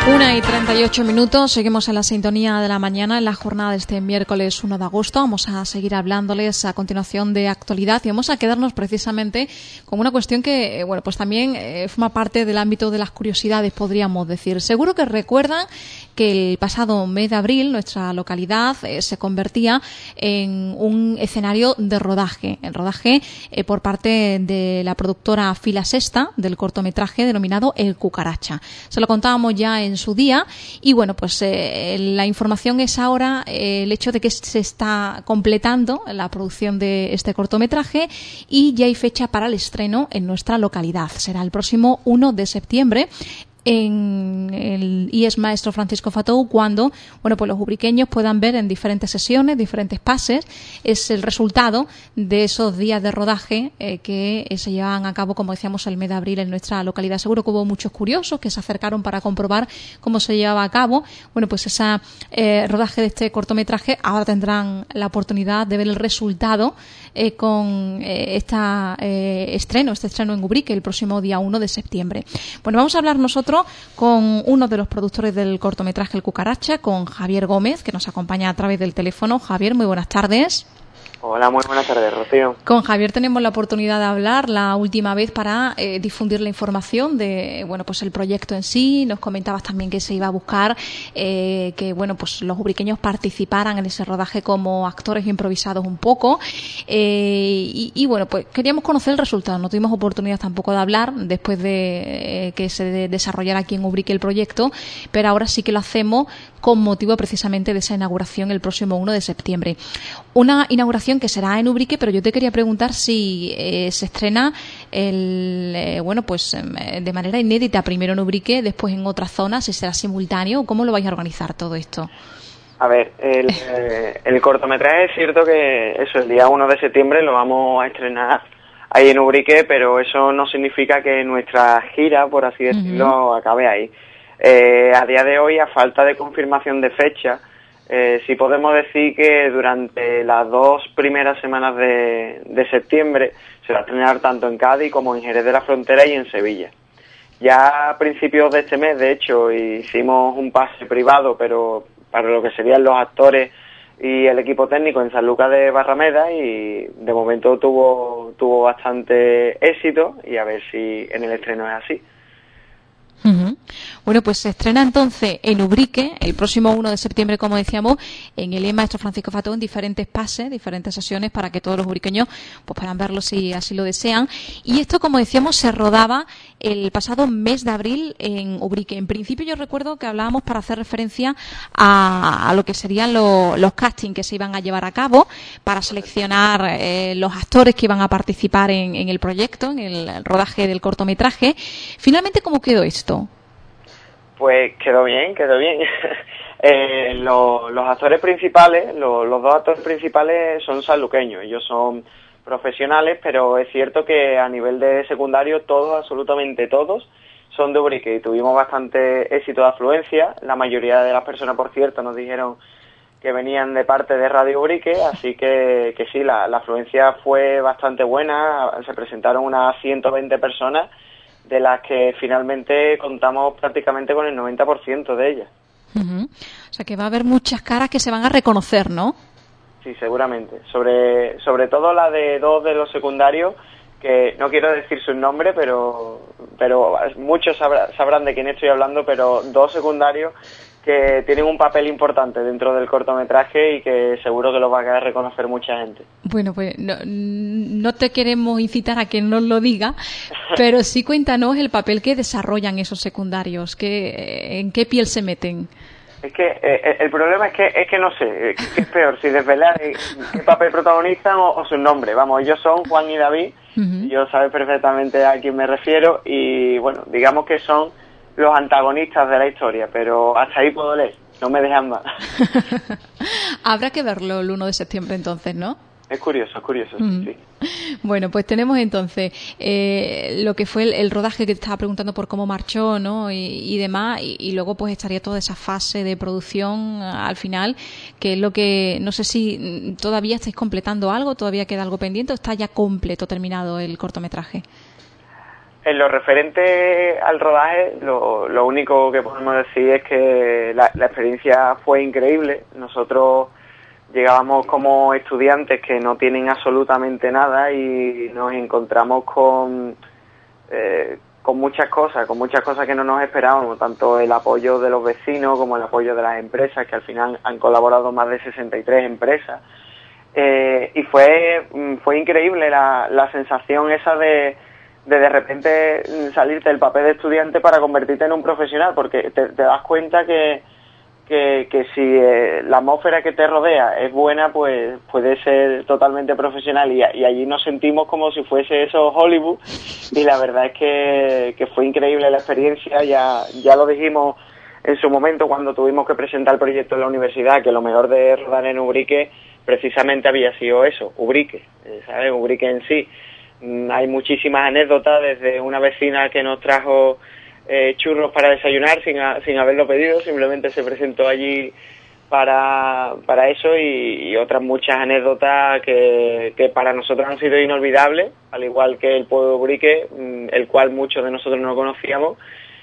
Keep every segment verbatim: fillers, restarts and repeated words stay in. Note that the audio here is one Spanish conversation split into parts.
Una y treinta y ocho minutos, seguimos en la sintonía de la mañana en la jornada de este miércoles uno de agosto. Vamos a seguir hablándoles a continuación de actualidad y vamos a quedarnos precisamente con una cuestión que, bueno, pues también eh, forma parte del ámbito de las curiosidades, podríamos decir. Seguro que recuerdan que el pasado mes de abril nuestra localidad eh, se convertía en un escenario de rodaje, el rodaje eh, por parte de la productora Fila Sexta del cortometraje denominado El Cucaracha. Se lo contábamos ya en en su día y bueno, pues eh, la información es ahora eh, el hecho de que se está completando la producción de este cortometraje y ya hay fecha para el estreno en nuestra localidad. Será el próximo uno de septiembre en el I E S Maestro Francisco Fatou, cuando bueno pues los ubriqueños puedan ver en diferentes sesiones, diferentes pases, es el resultado de esos días de rodaje eh, que eh, se llevan a cabo, como decíamos, el mes de abril en nuestra localidad. Seguro que hubo muchos curiosos que se acercaron para comprobar cómo se llevaba a cabo. Bueno, pues ese eh, rodaje de este cortometraje ahora tendrán la oportunidad de ver el resultado eh, con eh, esta eh, estreno, este estreno en Ubrique el próximo día uno de septiembre. Bueno, vamos a hablar nosotros con uno de los productores del cortometraje El Cucaracha, con Javier Gómez, que nos acompaña a través del teléfono. Javier, muy buenas tardes. Hola, muy buenas tardes, Rocío. Con Javier tenemos la oportunidad de hablar la última vez para eh, difundir la información de, bueno, pues el proyecto en sí. Nos comentabas también que se iba a buscar eh, que, bueno, pues los ubriqueños participaran en ese rodaje como actores improvisados un poco. Eh, y, y, bueno, pues queríamos conocer el resultado. No tuvimos oportunidad tampoco de hablar después de eh, que se de desarrollara aquí en Ubrique el proyecto, pero ahora sí que lo hacemos con motivo precisamente de esa inauguración el próximo uno de septiembre. Una inauguración que será en Ubrique, pero yo te quería preguntar si eh, se estrena el, eh, bueno, pues eh, de manera inédita, primero en Ubrique, después en otras zonas, si será simultáneo, ¿cómo lo vais a organizar todo esto? A ver, el, eh, el cortometraje es cierto que eso, el día uno de septiembre lo vamos a estrenar ahí en Ubrique, pero eso no significa que nuestra gira, por así decirlo, uh-huh. acabe ahí. Eh, a día de hoy, a falta de confirmación de fecha, eh, sí podemos decir que durante las dos primeras semanas de, de septiembre se va a estrenar tanto en Cádiz como en Jerez de la Frontera y en Sevilla. Ya a principios de este mes, de hecho, hicimos un pase privado, pero para lo que serían los actores y el equipo técnico en Sanlúcar de Barrameda, y de momento tuvo, tuvo bastante éxito, y a ver si en el estreno es así. Uh-huh. Bueno, pues se estrena entonces en Ubrique el próximo uno de septiembre, como decíamos, en el I E S Maestro Francisco Fatou, en diferentes pases, diferentes sesiones, para que todos los ubriqueños pues puedan verlo si así lo desean. Y esto, como decíamos, se rodaba el pasado mes de abril en Ubrique. En principio yo recuerdo que hablábamos para hacer referencia a, a lo que serían lo, los castings que se iban a llevar a cabo para seleccionar eh, los actores que iban a participar en, en el proyecto, en el rodaje del cortometraje. Finalmente, ¿cómo quedó esto? Pues quedó bien, quedó bien. eh, lo, los actores principales, lo, los dos actores principales son sanluqueños, ellos son profesionales, pero es cierto que a nivel de secundario todos, absolutamente todos, son de Ubrique y tuvimos bastante éxito de afluencia. La mayoría de las personas, por cierto, nos dijeron que venían de parte de Radio Ubrique, así que, que sí, la, la afluencia fue bastante buena, se presentaron unas ciento veinte personas, de las que finalmente contamos prácticamente con el noventa por ciento de ellas. Uh-huh. O sea que va a haber muchas caras que se van a reconocer, ¿no? Sí, seguramente. Sobre, sobre todo la de dos de los secundarios, que no quiero decir sus nombres, pero, pero muchos sabrá, sabrán de quién estoy hablando, pero dos secundarios que tienen un papel importante dentro del cortometraje y que seguro que lo va a reconocer mucha gente. Bueno, pues no, no te queremos incitar a que nos lo diga, pero sí cuéntanos el papel que desarrollan esos secundarios, que, en qué piel se meten. Es que eh, el problema es que es que no sé, ¿qué es peor? Si desvelar qué papel protagonizan o, o su nombre. Vamos, ellos son Juan y David, uh-huh. Yo sabes perfectamente a quién me refiero y bueno, digamos que son los antagonistas de la historia, pero hasta ahí puedo leer, no me dejan más. Habrá que verlo el uno de septiembre entonces, ¿no? Es curioso, es curioso, mm. sí. Bueno, pues tenemos entonces eh, lo que fue el, el rodaje, que te estaba preguntando por cómo marchó, ¿no? Y, y demás, y, y luego pues estaría toda esa fase de producción al final, que es lo que, no sé si todavía estáis completando algo, todavía queda algo pendiente, o está ya completo, terminado el cortometraje. En lo referente al rodaje, lo, lo único que podemos decir es que la, la experiencia fue increíble. Nosotros llegábamos como estudiantes que no tienen absolutamente nada y nos encontramos con, eh, con muchas cosas, con muchas cosas que no nos esperábamos, tanto el apoyo de los vecinos como el apoyo de las empresas, que al final han colaborado más de sesenta y tres empresas. Eh, y fue, fue increíble la, la sensación esa de de de repente salirte del papel de estudiante para convertirte en un profesional, porque te, te das cuenta que, que, que si eh, la atmósfera que te rodea es buena, pues puedes ser totalmente profesional, y, y allí nos sentimos como si fuese eso Hollywood, y la verdad es que, que fue increíble la experiencia. Ya, ya lo dijimos en su momento cuando tuvimos que presentar el proyecto en la universidad, que lo mejor de rodar en Ubrique precisamente había sido eso, Ubrique, ¿sabes? Ubrique en sí. Hay muchísimas anécdotas, desde una vecina que nos trajo eh, churros para desayunar sin, a, sin haberlo pedido, simplemente se presentó allí para, para eso, y, y otras muchas anécdotas que, que para nosotros han sido inolvidables, al igual que el pueblo de Ubrique, el cual muchos de nosotros no conocíamos,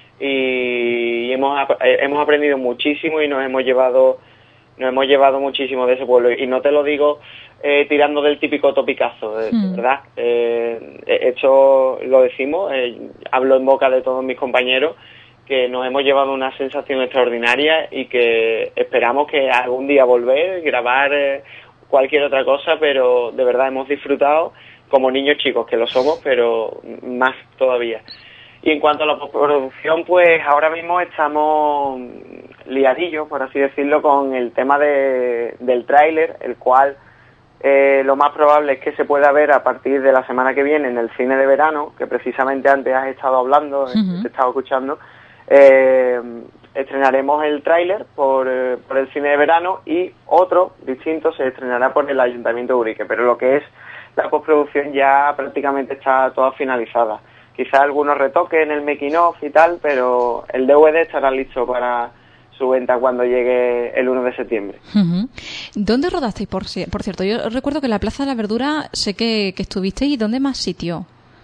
y, y hemos, hemos aprendido muchísimo y nos hemos llevado nos hemos llevado muchísimo de ese pueblo, y no te lo digo eh, tirando del típico topicazo, de, mm. ¿verdad? Eh, esto lo decimos, eh, hablo en boca de todos mis compañeros, que nos hemos llevado una sensación extraordinaria y que esperamos que algún día volver, grabar eh, cualquier otra cosa, pero de verdad hemos disfrutado como niños chicos, que lo somos, pero más todavía. Y en cuanto a la postproducción, pues ahora mismo estamos liadillos, por así decirlo, con el tema de, del tráiler, el cual eh, lo más probable es que se pueda ver a partir de la semana que viene en el cine de verano, que precisamente antes has estado hablando, uh-huh. te he estado escuchando. Eh, estrenaremos el tráiler por, eh, por el cine de verano, y otro distinto se estrenará por el Ayuntamiento de Ubrique, pero lo que es la postproducción ya prácticamente está toda finalizada. Quizás algunos retoques en el making of y tal, pero el D V D estará listo para su venta cuando llegue el uno de septiembre. Uh-huh. ¿Dónde rodasteis, por, por cierto? Yo recuerdo que en la Plaza de la Verdura sé que, que estuvisteis. ¿Y dónde más sitio?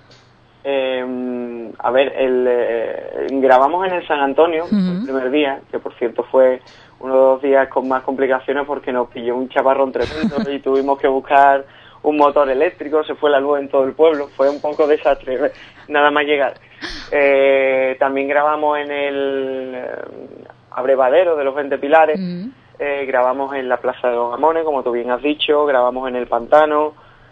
Eh, a ver, el, eh, grabamos en el San Antonio, uh-huh. el primer día, que por cierto fue uno de los días con más complicaciones porque nos pilló un chaparrón tremendo y tuvimos que buscar un motor eléctrico, se fue la luz en todo el pueblo, fue un poco desastre, nada más llegar. Eh, también grabamos en el eh, abrevadero de los veinte Pilares, mm. eh, grabamos en la Plaza de los Gamones, como tú bien has dicho, grabamos en el Pantano,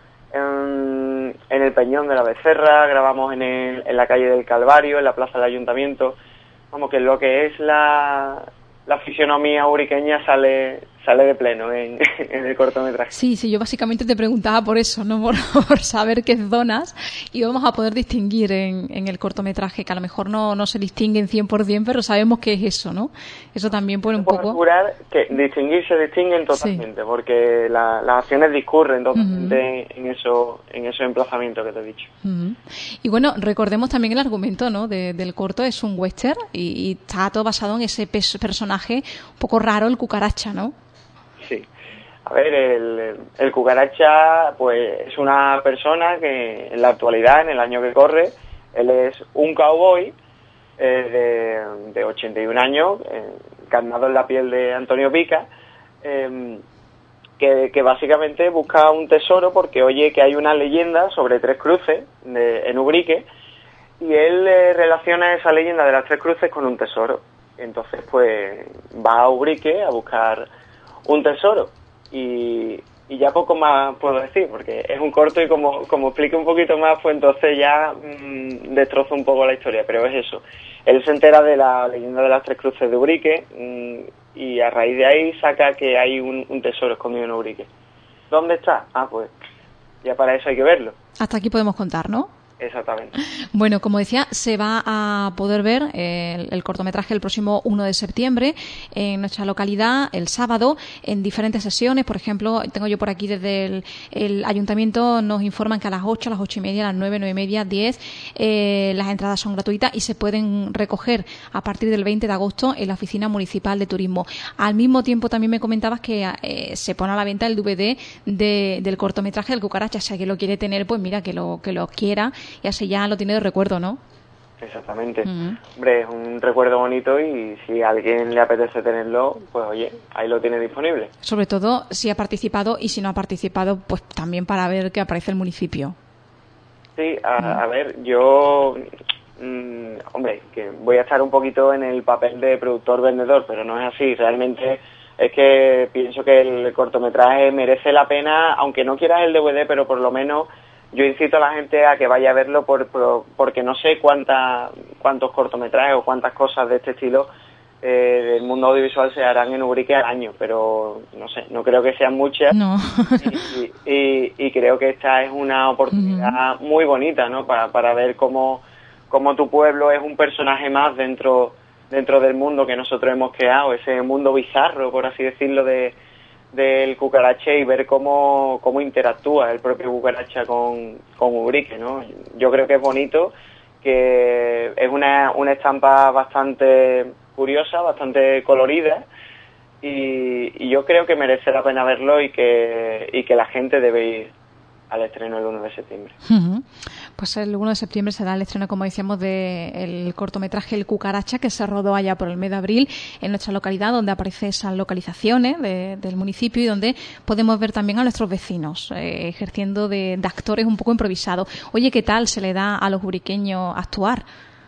en, en el Peñón de la Becerra, grabamos en, el, en la calle del Calvario, en la Plaza del Ayuntamiento. Vamos, que lo que es la, la fisionomía uriqueña sale... sale de pleno en, en el cortometraje. Sí, sí, yo básicamente te preguntaba por eso, ¿no? Por, por saber qué zonas íbamos a poder distinguir en, en el cortometraje, que a lo mejor no, no se distinguen cien por ciento, pero sabemos qué es eso, ¿no? Eso también pone un poco... poco... asegurar que distinguir se distinguen totalmente, sí. porque la, las acciones discurren totalmente uh-huh. en, eso, en esos emplazamientos que te he dicho. Uh-huh. Y bueno, recordemos también el argumento, ¿no? De, del corto, es un western y, y está todo basado en ese pes- personaje un poco raro, el cucaracha, ¿no? Sí. A ver, el, el cucaracha pues es una persona que en la actualidad, en el año que corre, él es un cowboy eh, de, de ochenta y un años, eh, encarnado en la piel de Antonio Pica, eh, que, que básicamente busca un tesoro porque oye que hay una leyenda sobre tres cruces de, en Ubrique, y él eh, relaciona esa leyenda de las tres cruces con un tesoro. Entonces pues va a Ubrique a buscar un tesoro, y, y ya poco más puedo decir porque es un corto, y como como explique un poquito más pues entonces ya mmm, destrozo un poco la historia, pero es eso, él se entera de la leyenda de las tres cruces de Ubrique mmm, y a raíz de ahí saca que hay un, un tesoro escondido en Ubrique. ¿Dónde está? Ah, pues ya para eso hay que verlo. Hasta aquí podemos contar, ¿no? Exactamente. Bueno, como decía, se va a poder ver el, el cortometraje el próximo uno de septiembre en nuestra localidad, el sábado, en diferentes sesiones. Por ejemplo, tengo yo por aquí desde el, el ayuntamiento, nos informan que a las ocho, a las ocho y media, a las nueve, nueve y media, diez, eh, las entradas son gratuitas y se pueden recoger a partir del veinte de agosto en la Oficina Municipal de Turismo. Al mismo tiempo, también me comentabas que eh, se pone a la venta el D V D de, del cortometraje del cucaracha. Si alguien lo quiere tener, pues mira, que lo, que lo quiera y así ya lo tiene de recuerdo, ¿no? Exactamente. Uh-huh. Hombre, es un recuerdo bonito y si a alguien le apetece tenerlo, pues oye, ahí lo tiene disponible. Sobre todo si ha participado y si no ha participado, pues también para ver que aparece el municipio. Sí, a, uh-huh. a ver, yo, mmm, hombre, que voy a estar un poquito en el papel de productor-vendedor, pero no es así, realmente es que pienso que el cortometraje merece la pena, aunque no quieras el D V D, pero por lo menos yo incito a la gente a que vaya a verlo por, por, porque no sé cuánta, cuántos cortometrajes o cuántas cosas de este estilo eh, del mundo audiovisual se harán en Ubrique al año, pero no sé, no creo que sean muchas. No. y, y, y creo que esta es una oportunidad uh-huh. muy bonita, ¿no? Para, para ver cómo, cómo tu pueblo es un personaje más dentro, dentro del mundo que nosotros hemos creado, ese mundo bizarro, por así decirlo, de del cucaracha y ver cómo, cómo interactúa el propio cucaracha con, con Ubrique, ¿no? Yo creo que es bonito, que es una, una estampa bastante curiosa, bastante colorida y, y yo creo que merece la pena verlo y que, y que la gente debe ir al estreno el uno de septiembre. Uh-huh. Pues el uno de septiembre será el estreno, como decíamos, del cortometraje El Cucaracha, que se rodó allá por el mes de abril en nuestra localidad, donde aparece esas localizaciones de, del municipio y donde podemos ver también a nuestros vecinos eh, ejerciendo de, de actores un poco improvisados. Oye, ¿qué tal se le da a los ubriqueños actuar?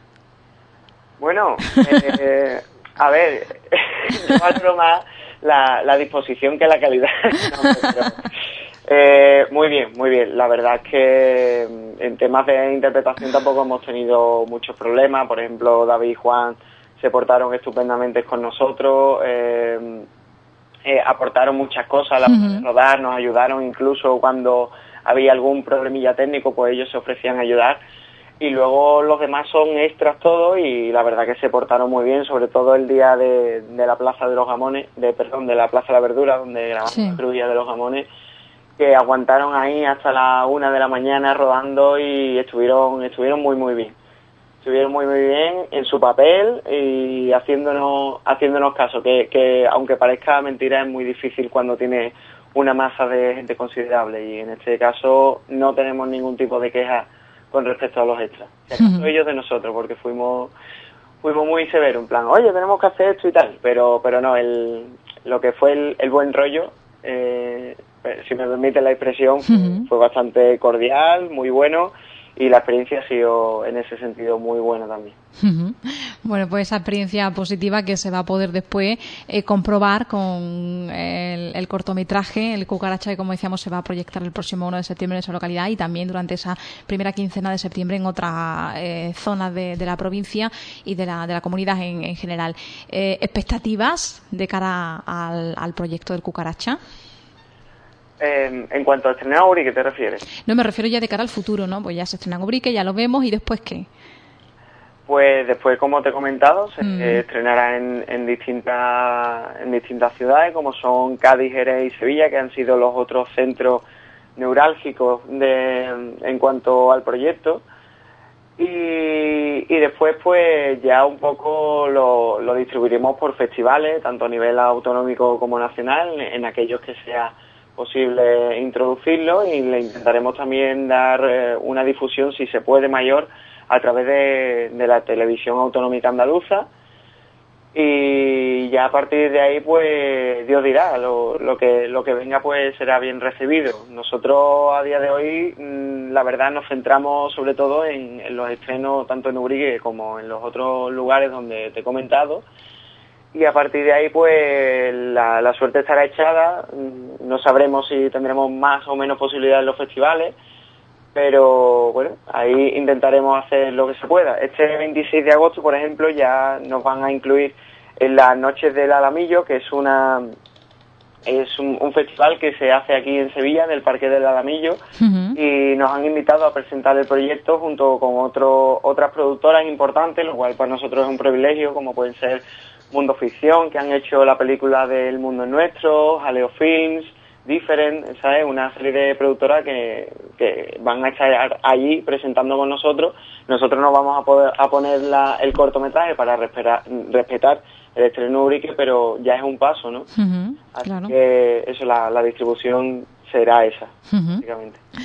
Bueno, eh, a ver, yo valoro más la, la disposición que la calidad. No, pero, Eh, muy bien, muy bien. La verdad es que en temas de interpretación tampoco hemos tenido muchos problemas. Por ejemplo, David y Juan se portaron estupendamente con nosotros, eh, eh, aportaron muchas cosas a la hora de rodar, nos ayudaron incluso cuando había algún problemilla técnico, pues ellos se ofrecían a ayudar. Y luego los demás son extras todos y la verdad que se portaron muy bien, sobre todo el día de, de la Plaza de los Jamones, de perdón, de la Plaza de la Verdura, donde grabamos sí. la crujía de los jamones, que aguantaron ahí hasta la una de la mañana rodando y estuvieron estuvieron muy muy bien. Estuvieron muy muy bien en su papel y haciéndonos haciéndonos caso, que, que aunque parezca mentira es muy difícil cuando tiene una masa de gente considerable y en este caso no tenemos ningún tipo de queja con respecto a los extras. Si acaso uh-huh. ellos de nosotros, porque fuimos fuimos muy severos, en plan, oye, tenemos que hacer esto y tal, pero pero no, el lo que fue el, el buen rollo, eh, si me permite la expresión, fue, uh-huh. fue bastante cordial, muy bueno, y la experiencia ha sido en ese sentido muy buena también. Uh-huh. Bueno, pues esa experiencia positiva que se va a poder después eh, comprobar con el, el cortometraje, el Cucaracha, que como decíamos se va a proyectar el próximo uno de septiembre en esa localidad y también durante esa primera quincena de septiembre en otras eh, zonas de, de la provincia y de la, de la comunidad en, en general. Eh, ¿Expectativas de cara al, al proyecto del Cucaracha? Eh, en cuanto a estrenar a Ubrique, ¿te refieres? No, me refiero ya de cara al futuro, ¿no? Pues ya se estrena en Ubrique, ya lo vemos, ¿y después qué? Pues después, como te he comentado, se mm. estrenará en, en, distintas, en distintas ciudades, como son Cádiz, Jerez y Sevilla, que han sido los otros centros neurálgicos de, en cuanto al proyecto. Y, y después, pues ya un poco lo, lo distribuiremos por festivales, tanto a nivel autonómico como nacional, en aquellos que sea posible introducirlo, y le intentaremos también dar eh, una difusión, si se puede, mayor a través de, de la televisión autonómica andaluza, y ya a partir de ahí pues Dios dirá, lo, lo que lo que venga pues será bien recibido. Nosotros a día de hoy mmm, la verdad nos centramos sobre todo en, en los estrenos tanto en Ubrique como en los otros lugares donde te he comentado. Y a partir de ahí, pues, la, la suerte estará echada. No sabremos si tendremos más o menos posibilidades en los festivales, pero, bueno, ahí intentaremos hacer lo que se pueda. Este veintiséis de agosto, por ejemplo, ya nos van a incluir en las Noches del Alamillo, que es una es un, un festival que se hace aquí en Sevilla, en el Parque del Alamillo, uh-huh. y nos han invitado a presentar el proyecto junto con otro, otras productoras importantes, lo cual para nosotros es un privilegio, como pueden ser Mundo Ficción, que han hecho la película del Mundo es Nuestro, Jaleo Films, Different, ¿sabes? Una serie de productoras que, que van a estar allí presentando con nosotros. Nosotros nos vamos a poder a poner la, el cortometraje para respetar, respetar el estreno Ubrique, pero ya es un paso, ¿no? Uh-huh, Así claro. que eso, la, la distribución será esa, uh-huh. básicamente.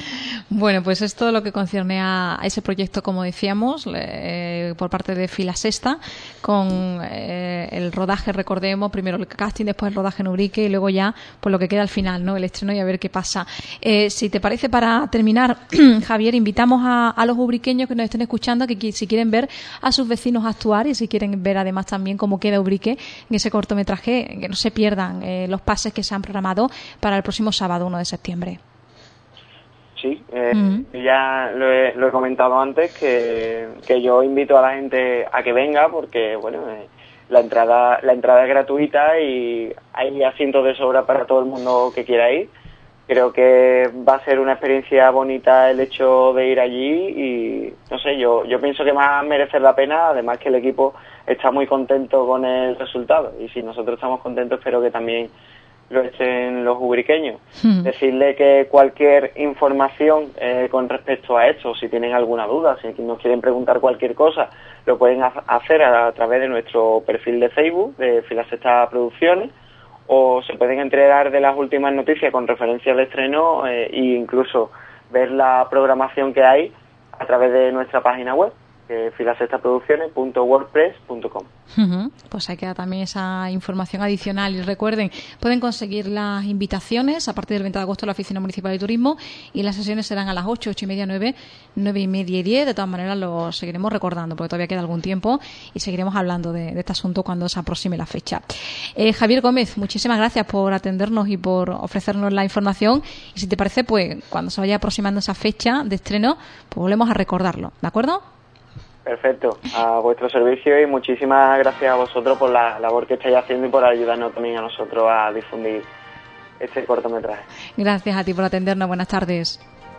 Bueno, pues es todo lo que concierne a ese proyecto, como decíamos, eh, por parte de Filasexta, con eh, el rodaje, recordemos, primero el casting, después el rodaje en Ubrique y luego ya pues lo que queda al final, ¿no? El estreno y a ver qué pasa. Eh, si te parece, para terminar, Javier, invitamos a, a los ubriqueños que nos estén escuchando que si quieren ver a sus vecinos actuar y si quieren ver además también cómo queda Ubrique en ese cortometraje, que no se pierdan eh, los pases que se han programado para el próximo sábado, uno de septiembre. Sí, eh, Uh-huh. ya lo he, lo he comentado antes, que, que yo invito a la gente a que venga porque, bueno, eh, la entrada la entrada es gratuita y hay asientos de sobra para todo el mundo que quiera ir. Creo que va a ser una experiencia bonita el hecho de ir allí y, no sé, yo yo pienso que va a merecer la pena, además que el equipo está muy contento con el resultado y si nosotros estamos contentos espero que también lo estén los ubriqueños. Hmm. Decirle que cualquier información eh, con respecto a esto, si tienen alguna duda, si nos quieren preguntar cualquier cosa, lo pueden ha- hacer a, a través de nuestro perfil de Facebook, de Filasexta Producciones, o se pueden enterar de las últimas noticias con referencia al estreno eh, e incluso ver la programación que hay a través de nuestra página web, eh, filasexta producciones punto wordpress punto com. Uh-huh. Pues ahí queda también esa información adicional y recuerden, pueden conseguir las invitaciones a partir del veinte de agosto en la Oficina Municipal de Turismo y las sesiones serán a las ocho, ocho y media, nueve, nueve y media y diez. De todas maneras lo seguiremos recordando porque todavía queda algún tiempo y seguiremos hablando de, de este asunto cuando se aproxime la fecha. Eh, Javier Gómez, muchísimas gracias por atendernos y por ofrecernos la información y si te parece, pues cuando se vaya aproximando esa fecha de estreno, pues volvemos a recordarlo, ¿de acuerdo? Perfecto, a vuestro servicio y muchísimas gracias a vosotros por la labor que estáis haciendo y por ayudarnos también a nosotros a difundir este cortometraje. Gracias a ti por atendernos, buenas tardes.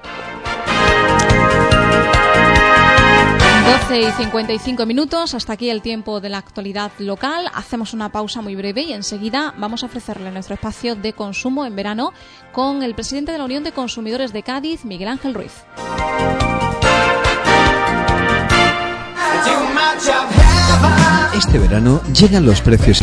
doce y cincuenta y cinco minutos, hasta aquí el tiempo de la actualidad local. Hacemos una pausa muy breve y enseguida vamos a ofrecerle nuestro espacio de consumo en verano con el presidente de la Unión de Consumidores de Cádiz, Miguel Ángel Ruiz. Este verano llegan los precios